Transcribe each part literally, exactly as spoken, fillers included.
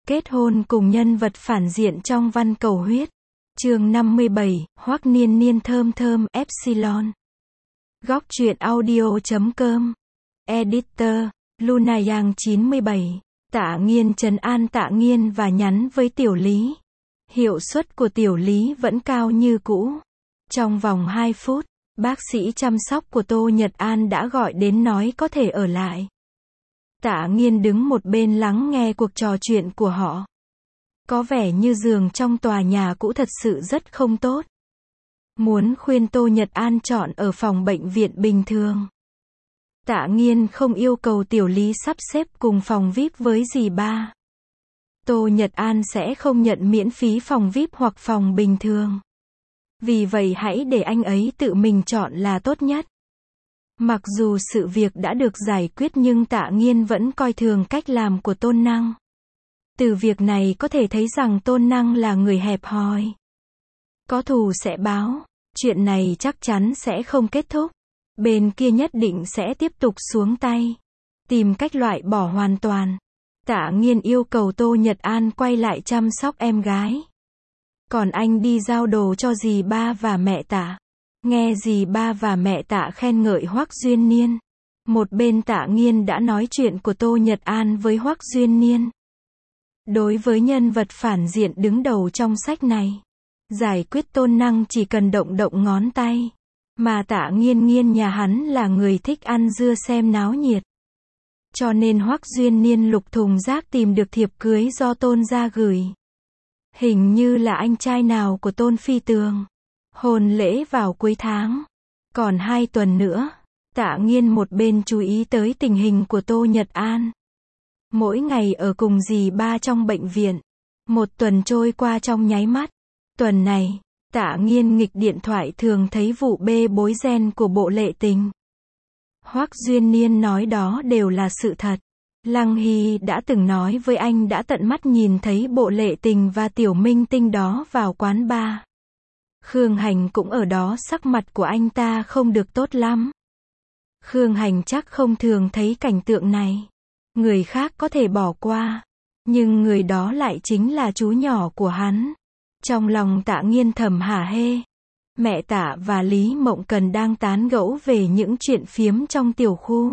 Kết hôn cùng nhân vật phản diện trong Văn Cầu Huyết. Chương năm mươi bảy, Hoắc Niên Niên thơm thơm, Epsilon. Góc truyện audio chấm com. Editor, Luna Yang chín mươi bảy. Tạ Nghiên trấn an Tạ Nghiên và nhắn với Tiểu Lý. Hiệu suất của Tiểu Lý vẫn cao như cũ. Trong vòng hai phút, bác sĩ chăm sóc của Tô Nhật An đã gọi đến nói có thể ở lại. Tạ Nghiên đứng một bên lắng nghe cuộc trò chuyện của họ. Có vẻ như giường trong tòa nhà cũ thật sự rất không tốt. Muốn khuyên Tô Nhật An chọn ở phòng bệnh viện bình thường. Tạ Nghiên không yêu cầu Tiểu Lý sắp xếp cùng phòng vi ai pi với dì ba. Tô Nhật An sẽ không nhận miễn phí phòng vi ai pi hoặc phòng bình thường. Vì vậy hãy để anh ấy tự mình chọn là tốt nhất. Mặc dù sự việc đã được giải quyết nhưng Tạ Nghiên vẫn coi thường cách làm của Tôn Năng. Từ việc này có thể thấy rằng Tôn Năng là người hẹp hòi. Có thù sẽ báo, chuyện này chắc chắn sẽ không kết thúc. Bên kia nhất định sẽ tiếp tục xuống tay. Tìm cách loại bỏ hoàn toàn. Tạ Nghiên yêu cầu Tô Nhật An quay lại chăm sóc em gái. Còn anh đi giao đồ cho dì ba và mẹ Tạ. Nghe dì ba và mẹ Tạ khen ngợi Hoắc Duyên Niên. Một bên Tạ Nghiên đã nói chuyện của Tô Nhật An với Hoắc Duyên Niên. Đối với nhân vật phản diện đứng đầu trong sách này, giải quyết Tôn Năng chỉ cần động động ngón tay. Mà Tạ Nghiên Nghiên nhà hắn là người thích ăn dưa xem náo nhiệt. Cho nên Hoắc Duyên Niên lục thùng rác tìm được thiệp cưới do Tôn gia gửi. Hình như là anh trai nào của Tôn Phi Tường. Hôn lễ vào cuối tháng. Còn hai tuần nữa. Tạ Nghiên một bên chú ý tới tình hình của Tô Nhật An. Mỗi ngày ở cùng dì ba trong bệnh viện. Một tuần trôi qua trong nháy mắt. Tuần này, Tạ Nghiên nghịch điện thoại thường thấy vụ bê bối gen của Bộ Lệ Tình. Hoắc Duyên Niên nói đó đều là sự thật. Lăng Hy đã từng nói với anh đã tận mắt nhìn thấy Bộ Lệ Tình và tiểu minh tinh đó vào quán bar. Khương Hành cũng ở đó, sắc mặt của anh ta không được tốt lắm. Khương Hành chắc không thường thấy cảnh tượng này. Người khác có thể bỏ qua. Nhưng người đó lại chính là chú nhỏ của hắn. Trong lòng Tạ Nghiên thầm hả hê. Mẹ Tạ và Lý Mộng Cần đang tán gẫu về những chuyện phiếm trong tiểu khu.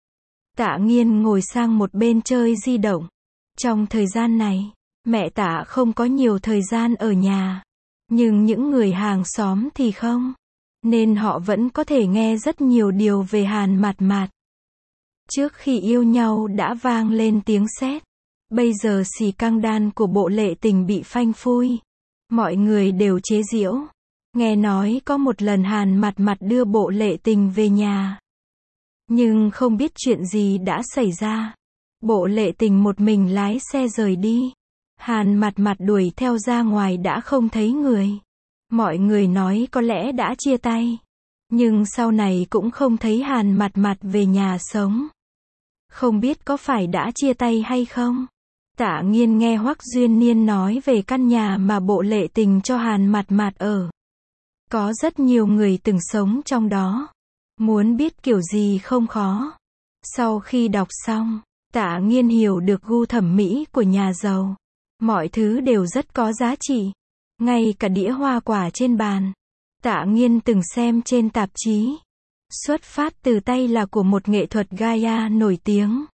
Tạ Nghiên ngồi sang một bên chơi di động. Trong thời gian này, mẹ Tạ không có nhiều thời gian ở nhà. Nhưng những người hàng xóm thì không. Nên họ vẫn có thể nghe rất nhiều điều về Hàn Mạt Mạt. Trước khi yêu nhau đã vang lên tiếng sét. Bây giờ xì căng đan của Bộ Lệ Tình bị phanh phui. Mọi người đều chế giễu. Nghe nói có một lần Hàn Mạt Mạt đưa Bộ Lệ Tình về nhà. Nhưng không biết chuyện gì đã xảy ra. Bộ Lệ Tình một mình lái xe rời đi. Hàn Mạt Mạt đuổi theo ra ngoài đã không thấy người. Mọi người nói có lẽ đã chia tay. Nhưng sau này cũng không thấy Hàn Mạt Mạt về nhà sống. Không biết có phải đã chia tay hay không? Tạ Nghiên nghe Hoắc Duyên Niên nói về căn nhà mà Bộ Lệ Tình cho Hàn Mạt Mạt ở. Có rất nhiều người từng sống trong đó. Muốn biết kiểu gì không khó. Sau khi đọc xong, Tạ Nghiên hiểu được gu thẩm mỹ của nhà giàu. Mọi thứ đều rất có giá trị. Ngay cả đĩa hoa quả trên bàn. Tạ Nghiên từng xem trên tạp chí. Xuất phát từ tay là của một nghệ thuật Gaia nổi tiếng.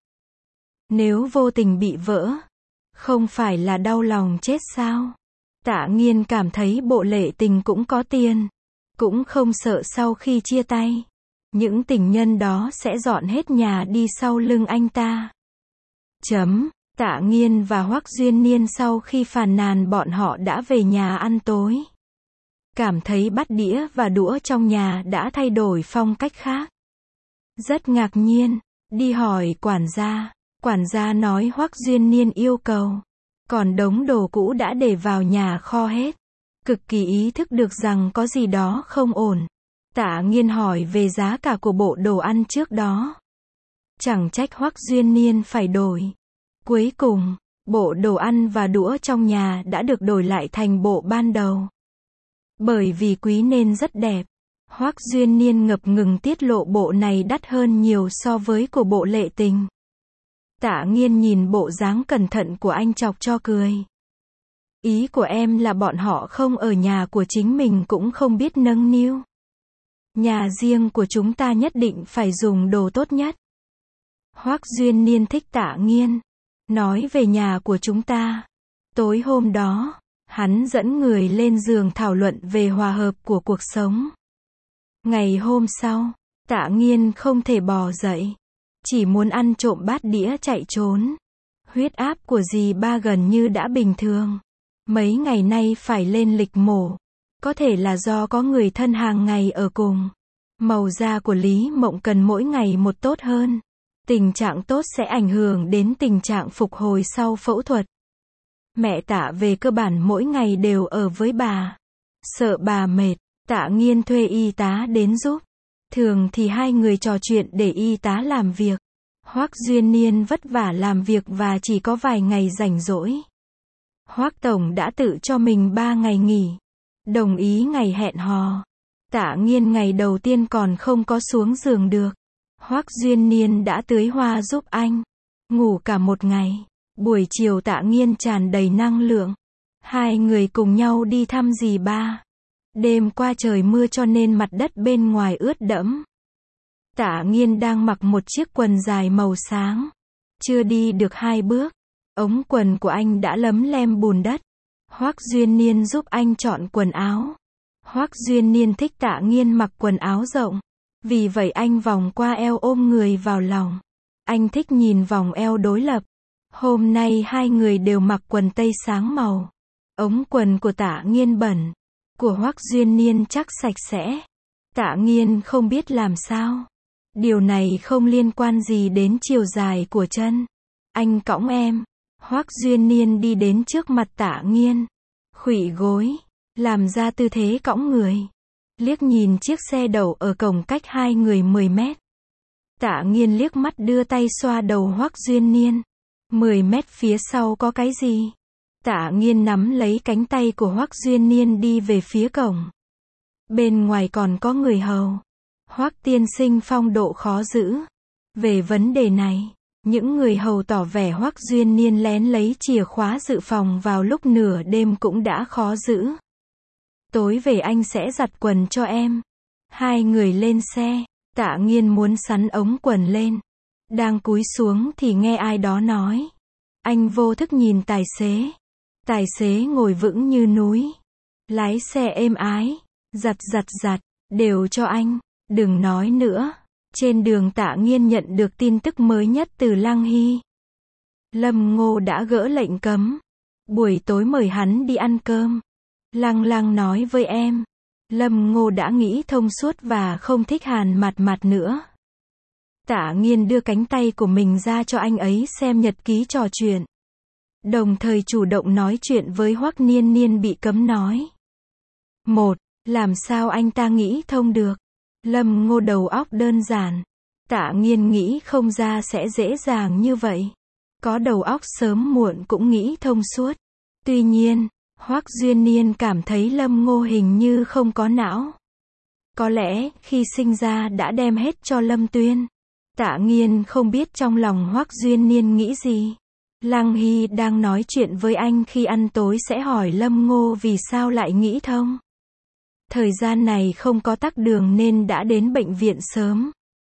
Nếu vô tình bị vỡ, không phải là đau lòng chết sao? Tạ Nghiên cảm thấy Bộ Lệ Tình cũng có tiền. Cũng không sợ sau khi chia tay. Những tình nhân đó sẽ dọn hết nhà đi sau lưng anh ta. Chấm. Tạ Nghiên và Hoắc Duyên Niên sau khi phàn nàn bọn họ đã về nhà ăn tối. Cảm thấy bát đĩa và đũa trong nhà đã thay đổi phong cách khác. Rất ngạc nhiên. Đi hỏi quản gia. Quản gia nói Hoắc Duyên Niên yêu cầu. Còn đống đồ cũ đã để vào nhà kho hết. Cực kỳ ý thức được rằng có gì đó không ổn. Tạ Nghiên hỏi về giá cả của bộ đồ ăn trước đó. Chẳng trách Hoắc Duyên Niên phải đổi. Cuối cùng, bộ đồ ăn và đũa trong nhà đã được đổi lại thành bộ ban đầu. Bởi vì quý nên rất đẹp. Hoắc Duyên Niên ngập ngừng tiết lộ bộ này đắt hơn nhiều so với của Bộ Lệ Tình. Tạ Nghiên nhìn bộ dáng cẩn thận của anh chọc cho cười. Ý của em là bọn họ không ở nhà của chính mình cũng không biết nâng niu. Nhà riêng của chúng ta nhất định phải dùng đồ tốt nhất. Hoắc Duyên Niên thích Tạ Nghiên. Nói về nhà của chúng ta. Tối hôm đó, hắn dẫn người lên giường thảo luận về hòa hợp của cuộc sống. Ngày hôm sau, Tạ Nghiên không thể bò dậy. Chỉ muốn ăn trộm bát đĩa chạy trốn. Huyết áp của dì ba gần như đã bình thường. Mấy ngày nay phải lên lịch mổ. Có thể là do có người thân hàng ngày ở cùng. Màu da của Lý Mộng cần mỗi ngày một tốt hơn. Tình trạng tốt sẽ ảnh hưởng đến tình trạng phục hồi sau phẫu thuật. Mẹ Tạ về cơ bản mỗi ngày đều ở với bà. Sợ bà mệt, Tạ Nghiên thuê y tá đến giúp. Thường thì hai người trò chuyện để y tá làm việc. Hoắc Duyên Niên vất vả làm việc và chỉ có vài ngày rảnh rỗi. Hoắc Tổng đã tự cho mình ba ngày nghỉ. Đồng ý ngày hẹn hò. Tạ Nghiên ngày đầu tiên còn không có xuống giường được. Hoắc Duyên Niên đã tưới hoa giúp anh. Ngủ cả một ngày. Buổi chiều Tạ Nghiên tràn đầy năng lượng. Hai người cùng nhau đi thăm dì ba. Đêm qua trời mưa cho nên mặt đất bên ngoài ướt đẫm. Tạ Nghiên đang mặc một chiếc quần dài màu sáng. Chưa đi được hai bước, ống quần của anh đã lấm lem bùn đất. Hoắc Duyên Niên giúp anh chọn quần áo. Hoắc Duyên Niên thích Tạ Nghiên mặc quần áo rộng. Vì vậy anh vòng qua eo ôm người vào lòng. Anh thích nhìn vòng eo đối lập. Hôm nay hai người đều mặc quần tây sáng màu. Ống quần của Tạ Nghiên bẩn. Của Hoắc Duyên Niên chắc sạch sẽ. Tạ Nghiên không biết làm sao. Điều này không liên quan gì đến chiều dài của chân. Anh cõng em. Hoắc Duyên Niên đi đến trước mặt Tạ Nghiên. Khuỵu gối. Làm ra tư thế cõng người. Liếc nhìn chiếc xe đậu ở cổng cách hai người mười mét. Tạ Nghiên liếc mắt đưa tay xoa đầu Hoắc Duyên Niên. mười mét phía sau có cái gì? Tạ Nghiên nắm lấy cánh tay của Hoắc Duyên Niên đi về phía cổng. Bên ngoài còn có người hầu. Hoắc tiên sinh phong độ khó giữ. Về vấn đề này, những người hầu tỏ vẻ Hoắc Duyên Niên lén lấy chìa khóa dự phòng vào lúc nửa đêm cũng đã khó giữ. Tối về anh sẽ giặt quần cho em. Hai người lên xe. Tạ Nghiên muốn sắn ống quần lên. Đang cúi xuống thì nghe ai đó nói. Anh vô thức nhìn tài xế. Tài xế ngồi vững như núi. Lái xe êm ái. Giặt giặt giặt. Đều cho anh. Đừng nói nữa. Trên đường Tạ Nghiên nhận được tin tức mới nhất từ Lăng Hy. Lâm Ngô đã gỡ lệnh cấm. Buổi tối mời hắn đi ăn cơm. Lăng Lăng nói với em. Lâm Ngô đã nghĩ thông suốt và không thích Hàn Mặt Mặt nữa. Tạ Nghiên đưa cánh tay của mình ra cho anh ấy xem nhật ký trò chuyện. Đồng thời chủ động nói chuyện với Hoắc Niên Niên bị cấm nói. Một, làm sao anh ta nghĩ thông được? Lâm Ngô đầu óc đơn giản. Tạ Nghiên nghĩ không ra sẽ dễ dàng như vậy. Có đầu óc sớm muộn cũng nghĩ thông suốt. Tuy nhiên, Hoắc Duyên Niên cảm thấy Lâm Ngô hình như không có não. Có lẽ, khi sinh ra đã đem hết cho Lâm Tuyên. Tạ Nghiên không biết trong lòng Hoắc Duyên Niên nghĩ gì. Lăng Hy đang nói chuyện với anh khi ăn tối sẽ hỏi Lâm Ngô vì sao lại nghĩ thông. Thời gian này không có tắc đường nên đã đến bệnh viện sớm.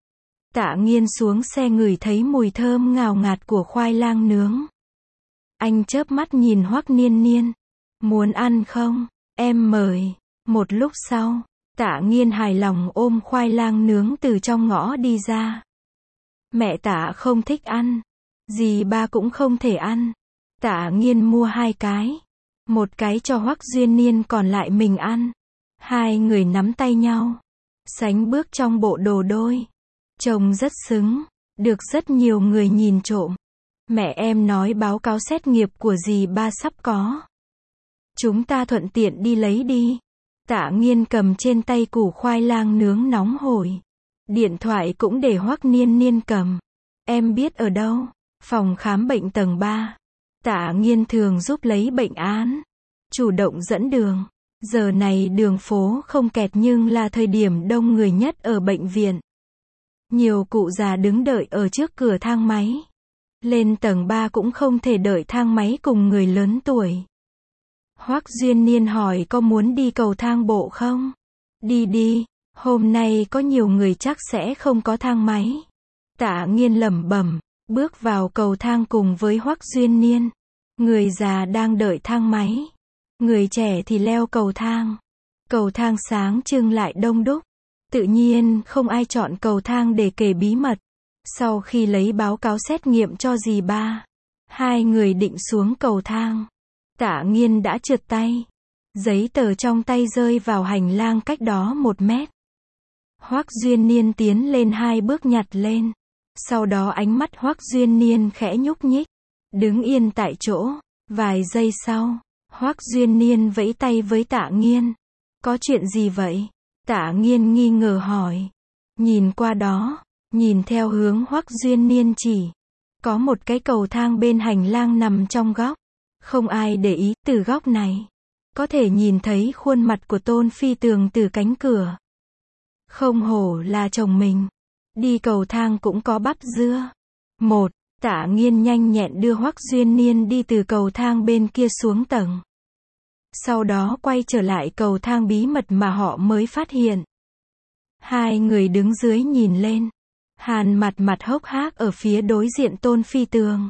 Tạ Nghiên xuống xe ngửi thấy mùi thơm ngào ngạt của khoai lang nướng. Anh chớp mắt nhìn Hoắc Niên Niên. Muốn ăn không? Em mời. Một lúc sau, Tạ Nghiên hài lòng ôm khoai lang nướng từ trong ngõ đi ra. Mẹ Tạ không thích ăn. Dì ba cũng không thể ăn. Tạ Nghiên mua hai cái. Một cái cho Hoắc Duyên Niên còn lại mình ăn. Hai người nắm tay nhau. Sánh bước trong bộ đồ đôi. Trông rất xứng. Được rất nhiều người nhìn trộm. Mẹ em nói báo cáo xét nghiệp của dì ba sắp có. Chúng ta thuận tiện đi lấy đi. Tạ Nghiên cầm trên tay củ khoai lang nướng nóng hổi. Điện thoại cũng để Hoắc Niên Niên cầm. Em biết ở đâu? Phòng khám bệnh tầng ba. Tạ Nghiên thường giúp lấy bệnh án. Chủ động dẫn đường. Giờ này đường phố không kẹt nhưng là thời điểm đông người nhất ở bệnh viện. Nhiều cụ già đứng đợi ở trước cửa thang máy. Lên tầng ba cũng không thể đợi thang máy cùng người lớn tuổi. Hoắc Duyên Niên hỏi có muốn đi cầu thang bộ không? Đi đi, hôm nay có nhiều người chắc sẽ không có thang máy. Tạ Nghiên lẩm bẩm, bước vào cầu thang cùng với Hoắc Duyên Niên. Người già đang đợi thang máy. Người trẻ thì leo cầu thang. Cầu thang sáng trưng lại đông đúc. Tự nhiên không ai chọn cầu thang để kể bí mật. Sau khi lấy báo cáo xét nghiệm cho dì ba, hai người định xuống cầu thang. Tạ Nghiên đã trượt tay. Giấy tờ trong tay rơi vào hành lang cách đó một mét. Hoắc Duyên Niên tiến lên hai bước nhặt lên. Sau đó ánh mắt Hoắc Duyên Niên khẽ nhúc nhích. Đứng yên tại chỗ. Vài giây sau, Hoắc Duyên Niên vẫy tay với Tạ Nghiên. Có chuyện gì vậy? Tạ Nghiên nghi ngờ hỏi. Nhìn qua đó, nhìn theo hướng Hoắc Duyên Niên chỉ. Có một cái cầu thang bên hành lang nằm trong góc. Không ai để ý, từ góc này có thể nhìn thấy khuôn mặt của Tôn Phi Tường từ cánh cửa. Không hổ là chồng mình. Đi cầu thang cũng có bắp dưa. Một, Tạ Nghiên nhanh nhẹn đưa Hoắc Duyên Niên đi từ cầu thang bên kia xuống tầng. Sau đó quay trở lại cầu thang bí mật mà họ mới phát hiện. Hai người đứng dưới nhìn lên. Hàn Mạt Mạt hốc hác ở phía đối diện Tôn Phi Tường.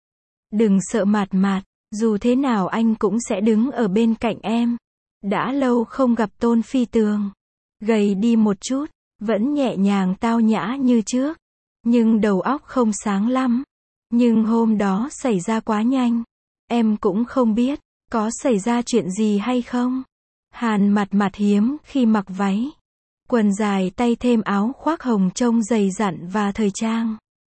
Đừng sợ Mạt Mạt, dù thế nào anh cũng sẽ đứng ở bên cạnh em. Đã lâu không gặp Tôn Phi Tường. Gầy đi một chút, vẫn nhẹ nhàng tao nhã như trước. Nhưng đầu óc không sáng lắm. Nhưng hôm đó xảy ra quá nhanh. Em cũng không biết, có xảy ra chuyện gì hay không. Hàn Mạt Mạt hiếm khi mặc váy. Quần dài tay thêm áo khoác hồng trông dày dặn và thời trang.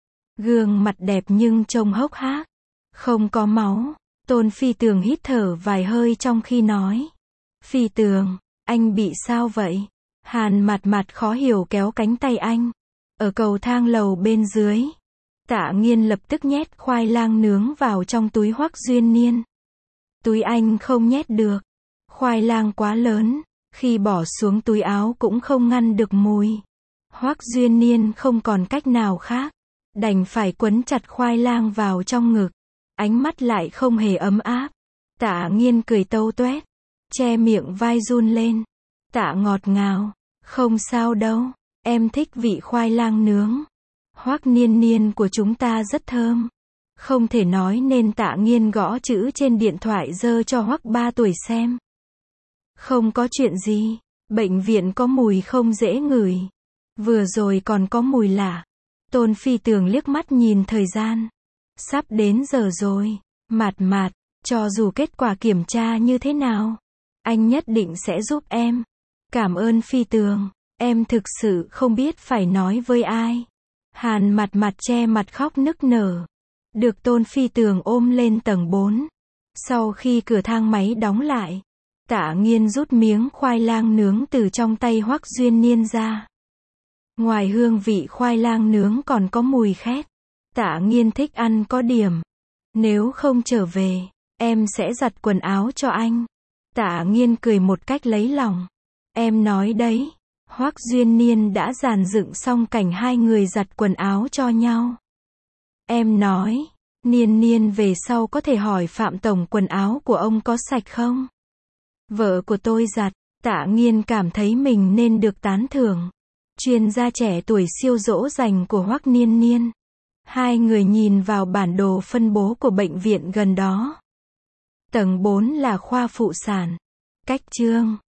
Gương mặt đẹp nhưng trông hốc hác. Không có máu. Tôn Phi Tường hít thở vài hơi trong khi nói. Phi Tường, anh bị sao vậy? Hàn Mạt Mạt khó hiểu kéo cánh tay anh. Ở cầu thang lầu bên dưới. Tạ Nghiên lập tức nhét khoai lang nướng vào trong túi Hoắc Duyên Niên. Túi anh không nhét được. Khoai lang quá lớn. Khi bỏ xuống túi áo cũng không ngăn được mùi. Hoắc Duyên Niên không còn cách nào khác. Đành phải quấn chặt khoai lang vào trong ngực. Ánh mắt lại không hề ấm áp. Tạ Nghiên cười tâu toét. Che miệng vai run lên. Tạ ngọt ngào. Không sao đâu. Em thích vị khoai lang nướng. Hoắc Niên Niên của chúng ta rất thơm. Không thể nói nên Tạ Nghiên gõ chữ trên điện thoại giơ cho Hoắc ba tuổi xem. Không có chuyện gì. Bệnh viện có mùi không dễ ngửi. Vừa rồi còn có mùi lạ. Tôn Phi Tường liếc mắt nhìn thời gian. Sắp đến giờ rồi. Mạt Mạt, cho dù kết quả kiểm tra như thế nào, anh nhất định sẽ giúp em. Cảm ơn Phi Tường. Em thực sự không biết phải nói với ai. Hàn Mạt Mạt che mặt khóc nức nở. Được Tôn Phi Tường ôm lên tầng bốn. Sau khi cửa thang máy đóng lại, Tạ Nghiên rút miếng khoai lang nướng từ trong tay Hoắc Duyên Niên ra. Ngoài hương vị khoai lang nướng còn có mùi khét. Tạ Nghiên thích ăn có điểm. Nếu không trở về, em sẽ giặt quần áo cho anh. Tạ Nghiên cười một cách lấy lòng. Em nói đấy. Hoắc Duyên Niên đã dàn dựng xong cảnh hai người giặt quần áo cho nhau. Em nói, Niên Niên về sau có thể hỏi Phạm Tổng quần áo của ông có sạch không? Vợ của tôi giặt. Tạ Nghiên cảm thấy mình nên được tán thưởng. Chuyên gia trẻ tuổi siêu dỗ dành của Hoắc Niên Niên. Hai người nhìn vào bản đồ phân bố của bệnh viện gần đó. Tầng bốn là khoa phụ sản. Cách chương